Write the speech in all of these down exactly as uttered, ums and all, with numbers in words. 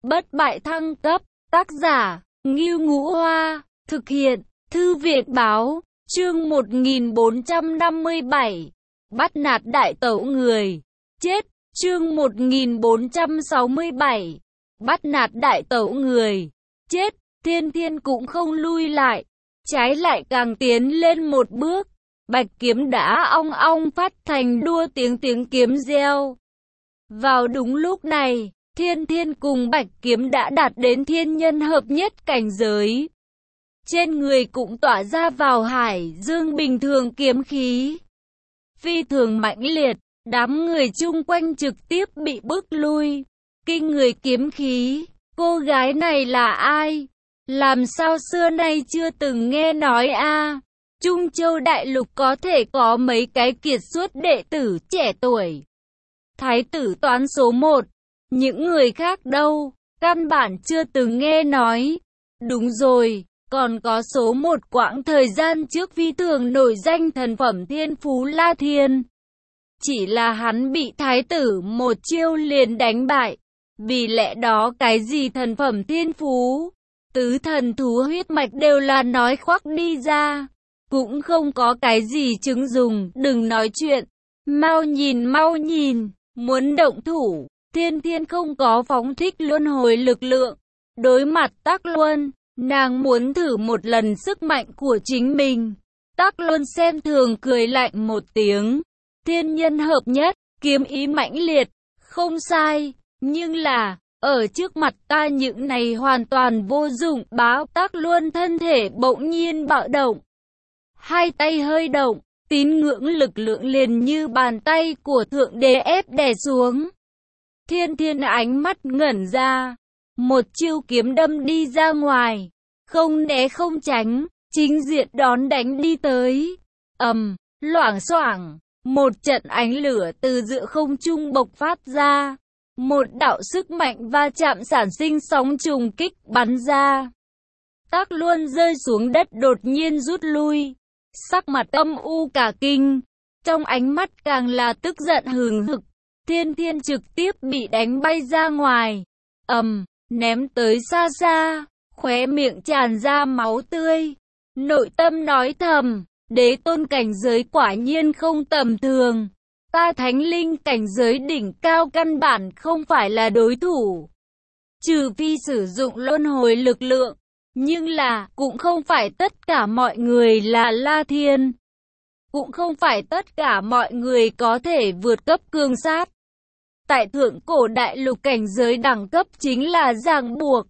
Bất bại thăng cấp, tác giả, Ngưu Ngũ Hoa, thực hiện, Thư viện báo, chương một nghìn bốn trăm năm mươi bảy, bắt nạt đại tẩu người, chết, chương một nghìn bốn trăm sáu mươi bảy, bắt nạt đại tẩu người, chết, Thiên Thiên cũng không lui lại, trái lại càng tiến lên một bước, bạch kiếm đã ong ong phát thành đua tiếng tiếng kiếm reo. Vào đúng lúc này, Thiên Thiên cùng bạch kiếm đã đạt đến thiên nhân hợp nhất cảnh giới. Trên người cũng tỏa ra vào hải dương bình thường kiếm khí. Phi thường mãnh liệt, đám người chung quanh trực tiếp bị bước lui. Kinh người kiếm khí, cô gái này là ai? Làm sao xưa nay chưa từng nghe nói a? Trung Châu Đại Lục có thể có mấy cái kiệt xuất đệ tử trẻ tuổi. Thái tử toán số một, những người khác đâu, căn bản chưa từng nghe nói. Đúng rồi, còn có số một quãng thời gian trước phi thường nổi danh thần phẩm thiên phú La Thiên. Chỉ là hắn bị thái tử một chiêu liền đánh bại. Vì lẽ đó cái gì thần phẩm thiên phú, tứ thần thú huyết mạch đều là nói khoác đi ra. Cũng không có cái gì chứng dùng, đừng nói chuyện. Mau nhìn mau nhìn, muốn động thủ. Thiên Thiên không có phóng thích luân hồi lực lượng. Đối mặt Tắc Luân, nàng muốn thử một lần sức mạnh của chính mình. Tắc Luân xem thường cười lạnh một tiếng. Thiên nhân hợp nhất, kiếm ý mãnh liệt, không sai. Nhưng là, ở trước mặt ta những này hoàn toàn vô dụng. Báo Tắc Luân thân thể bỗng nhiên bạo động. Hai tay hơi động, tín ngưỡng lực lượng liền như bàn tay của Thượng Đế ép đè xuống. Thiên Thiên ánh mắt ngẩn ra, một chiêu kiếm đâm đi ra ngoài, không né không tránh, chính diện đón đánh đi tới. Ầm, loảng xoảng, một trận ánh lửa từ giữa không trung bộc phát ra, một đạo sức mạnh va chạm sản sinh sóng trùng kích bắn ra. Tắc Luân rơi xuống đất đột nhiên rút lui, sắc mặt âm u cả kinh, trong ánh mắt càng là tức giận hừng hực. Thiên Thiên trực tiếp bị đánh bay ra ngoài, ầm, ném tới xa xa, khóe miệng tràn ra máu tươi. Nội tâm nói thầm, đế tôn cảnh giới quả nhiên không tầm thường. Ta thánh linh cảnh giới đỉnh cao căn bản không phải là đối thủ. Trừ phi sử dụng luân hồi lực lượng, nhưng là cũng không phải tất cả mọi người là La Thiên. Cũng không phải tất cả mọi người có thể vượt cấp cương sát. Tại thượng cổ đại lục cảnh giới đẳng cấp chính là ràng buộc,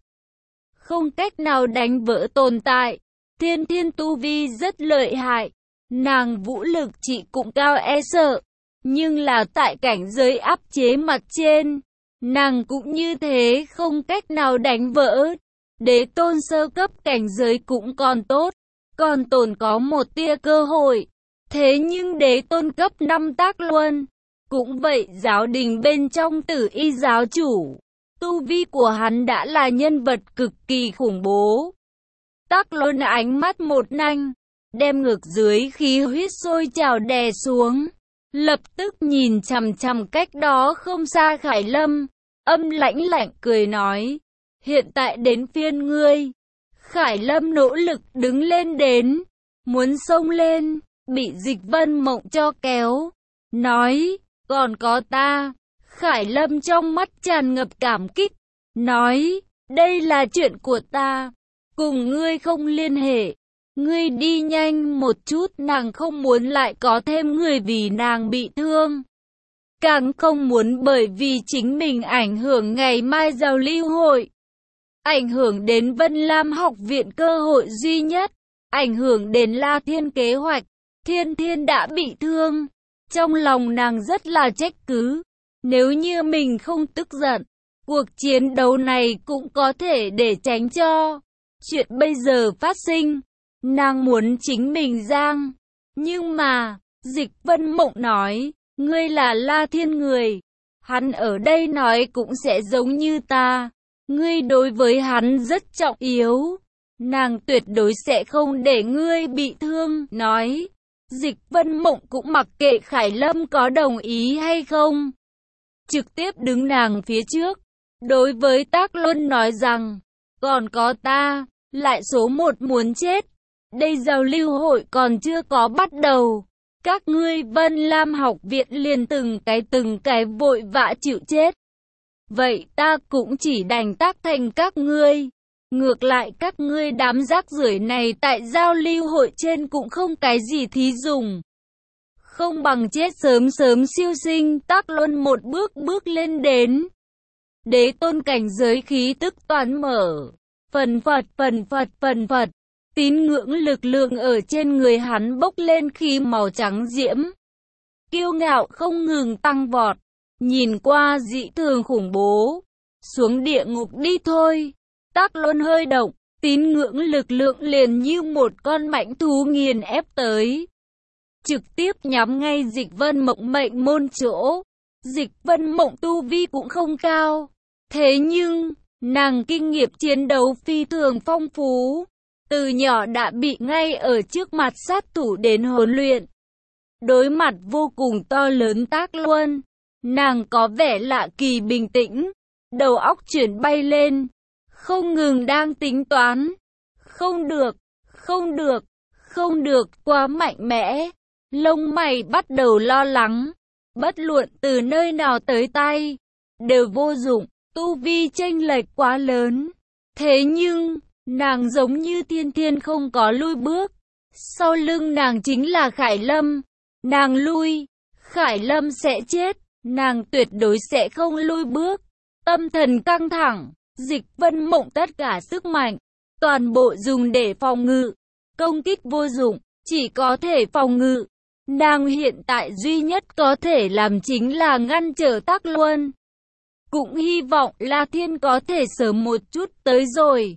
không cách nào đánh vỡ tồn tại. Thiên Thiên tu vi rất lợi hại, nàng vũ lực chỉ cũng cao e sợ, nhưng là tại cảnh giới áp chế mặt trên, nàng cũng như thế không cách nào đánh vỡ. Đế tôn sơ cấp cảnh giới cũng còn tốt, còn tồn có một tia cơ hội. Thế nhưng đế tôn cấp năm Tắc Luân, cũng vậy giáo đình bên trong Tử Y giáo chủ, tu vi của hắn đã là nhân vật cực kỳ khủng bố. Tắc Luân ánh mắt một nanh, đem ngược dưới khí huyết sôi trào đè xuống, lập tức nhìn chằm chằm cách đó không xa Khải Lâm, âm lãnh lạnh cười nói, hiện tại đến phiên ngươi. Khải Lâm nỗ lực đứng lên đến, muốn xông lên, bị Dịch Vân Mộng cho kéo, nói, còn có ta. Khải Lâm trong mắt tràn ngập cảm kích, nói, đây là chuyện của ta, cùng ngươi không liên hệ, ngươi đi nhanh một chút. Nàng không muốn lại có thêm người vì nàng bị thương, càng không muốn bởi vì chính mình ảnh hưởng ngày mai giao lưu hội, ảnh hưởng đến Vân Lam học viện cơ hội duy nhất, ảnh hưởng đến La Thiên kế hoạch. Thiên Thiên đã bị thương, trong lòng nàng rất là trách cứ. Nếu như mình không tức giận, cuộc chiến đấu này cũng có thể để tránh cho chuyện bây giờ phát sinh. Nàng muốn chính mình giang. Nhưng mà, Dịch Vân Mộng nói, ngươi là La Thiên người. Hắn ở đây nói cũng sẽ giống như ta. Ngươi đối với hắn rất trọng yếu. Nàng tuyệt đối sẽ không để ngươi bị thương, nói. Dịch Vân Mộng cũng mặc kệ Khải Lâm có đồng ý hay không, trực tiếp đứng nàng phía trước, đối với Tác Luân nói rằng, còn có ta, lại số một muốn chết. Đây giao lưu hội còn chưa có bắt đầu. Các ngươi Vân Lam học viện liền từng cái từng cái vội vã chịu chết. Vậy ta cũng chỉ đành tác thành các ngươi. Ngược lại các ngươi đám rác rưởi này tại giao lưu hội trên cũng không cái gì thí dùng. Không bằng chết sớm sớm siêu sinh. Tác Luân một bước bước lên đến. Đế tôn cảnh giới khí tức toàn mở. Phần phật phần phật phần phật. Tín ngưỡng lực lượng ở trên người hắn bốc lên khi màu trắng diễm. Kiêu ngạo không ngừng tăng vọt. Nhìn qua dị thường khủng bố. Xuống địa ngục đi thôi. Tác Luân hơi động. Tín ngưỡng lực lượng liền như một con mãnh thú nghiền ép tới. Trực tiếp nhắm ngay Dịch Vân Mộng mệnh môn chỗ. Dịch Vân Mộng tu vi cũng không cao. Thế nhưng, nàng kinh nghiệm chiến đấu phi thường phong phú. Từ nhỏ đã bị ngay ở trước mặt sát thủ đến huấn luyện. Đối mặt vô cùng to lớn Tác Luân, nàng có vẻ lạ kỳ bình tĩnh. Đầu óc chuyển bay lên, không ngừng đang tính toán. Không được, không được, không được, quá mạnh mẽ. Lông mày bắt đầu lo lắng. Bất luận từ nơi nào tới tay, đều vô dụng, tu vi chênh lệch quá lớn. Thế nhưng, nàng giống như thiên thiên không có lui bước. Sau lưng nàng chính là Khải Lâm. Nàng lui, Khải Lâm sẽ chết. Nàng tuyệt đối sẽ không lui bước. Tâm thần căng thẳng, Dịch Vân Mộng tất cả sức mạnh, toàn bộ dùng để phòng ngự. Công kích vô dụng, chỉ có thể phòng ngự. Nàng hiện tại duy nhất có thể làm chính là ngăn trở Tác Luân. Cũng hy vọng La Thiên có thể sớm một chút tới rồi.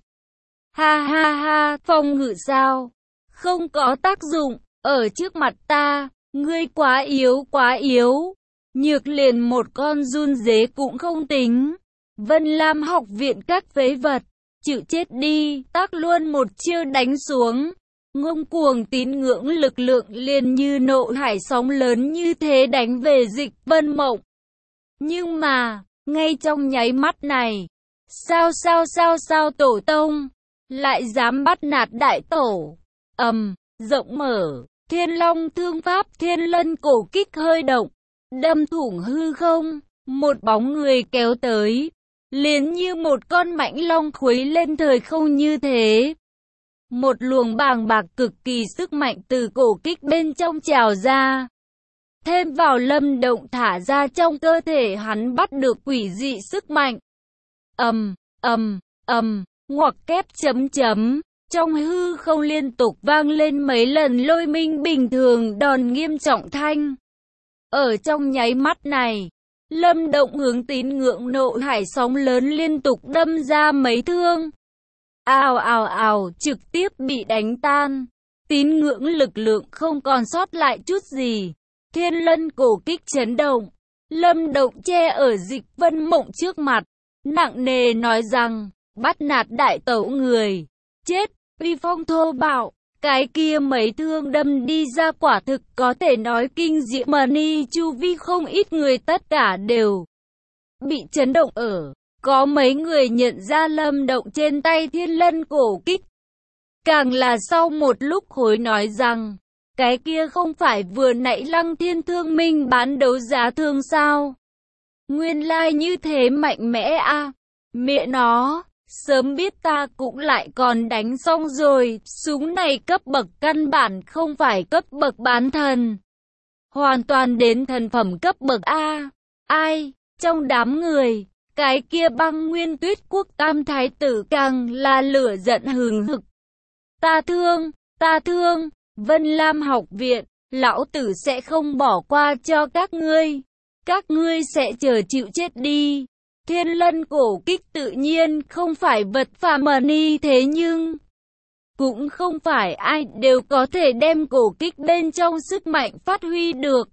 Ha ha ha, phòng ngự sao? Không có tác dụng, ở trước mặt ta, ngươi quá yếu quá yếu. Nhược liền một con run dế cũng không tính. Vân Lam học viện các phế vật, chịu chết đi. Tác Luân một chiêu đánh xuống. Ngông cuồng tín ngưỡng lực lượng liền như nộ hải sóng lớn như thế đánh về Dịch Vân Mộng. Nhưng mà, ngay trong nháy mắt này, sao sao sao sao tổ tông, lại dám bắt nạt đại tổ. Ầm, rộng mở, Thiên Long thương pháp Thiên Lân cổ kích hơi động, đâm thủng hư không, một bóng người kéo tới, liền như một con mãnh long khuấy lên thời không như thế. Một luồng bàng bạc cực kỳ sức mạnh từ cổ kích bên trong trào ra. Thêm vào Lâm Động thả ra trong cơ thể hắn bắt được quỷ dị sức mạnh. Ầm, ầm, ầm, ngoặc kép chấm chấm. Trong hư không liên tục vang lên mấy lần lôi minh bình thường đòn nghiêm trọng thanh. Ở trong nháy mắt này, Lâm Động hướng tín ngưỡng nộ hải sóng lớn liên tục đâm ra mấy thương. Ào ào ào, trực tiếp bị đánh tan. Tín ngưỡng lực lượng không còn sót lại chút gì. Thiên Lân cổ kích chấn động. Lâm Động che ở Dịch Vân Mộng trước mặt, nặng nề nói rằng, bắt nạt đại tẩu người. Chết, uy phong thô bạo. Cái kia mấy thương đâm đi ra quả thực có thể nói kinh diễm mani chu vi không ít người tất cả đều bị chấn động ở. Có mấy người nhận ra Lâm Động trên tay Thiên Lân cổ kích. Càng là sau một lúc hối nói rằng, cái kia không phải vừa nãy Lăng Thiên Thương Minh bán đấu giá thương sao? Nguyên lai like như thế mạnh mẽ a. À. Mẹ nó, sớm biết ta cũng lại còn đánh xong rồi, súng này cấp bậc căn bản không phải cấp bậc bán thần. Hoàn toàn đến thần phẩm cấp bậc A. Ai, trong đám người, cái kia Băng Nguyên Tuyết Quốc Tam Thái tử càng là lửa giận hừng hực. Ta thương, ta thương, Vân Lam học viện, lão tử sẽ không bỏ qua cho các ngươi. Các ngươi sẽ chờ chịu chết đi. Thiên Lân cổ kích tự nhiên không phải vật phàm mani, thế nhưng cũng không phải ai đều có thể đem cổ kích bên trong sức mạnh phát huy được.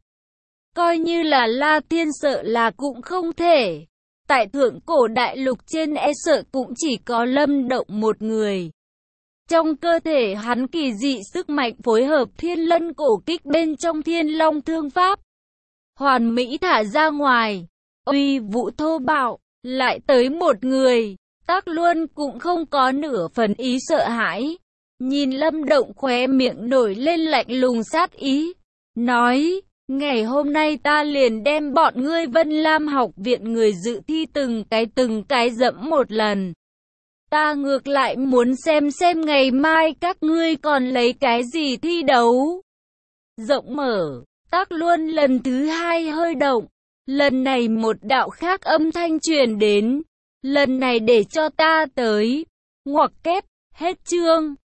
Coi như là La Thiên sợ là cũng không thể. Tại thượng cổ đại lục trên e sợ cũng chỉ có Lâm Động một người. Trong cơ thể hắn kỳ dị sức mạnh phối hợp Thiên Lân cổ kích bên trong Thiên Long thương pháp. Hoàn mỹ thả ra ngoài. Uy vũ thô bạo, lại tới một người. Tắc Luân cũng không có nửa phần ý sợ hãi. Nhìn Lâm Động khóe miệng nổi lên lạnh lùng sát ý. Nói, ngày hôm nay ta liền đem bọn ngươi Vân Lam học viện người dự thi từng cái từng cái dẫm một lần. Ta ngược lại muốn xem xem ngày mai các ngươi còn lấy cái gì thi đấu. Rộng mở, Tắc Luân lần thứ hai hơi động. Lần này một đạo khác âm thanh truyền đến. Lần này để cho ta tới. Ngoặc kép, hết chương.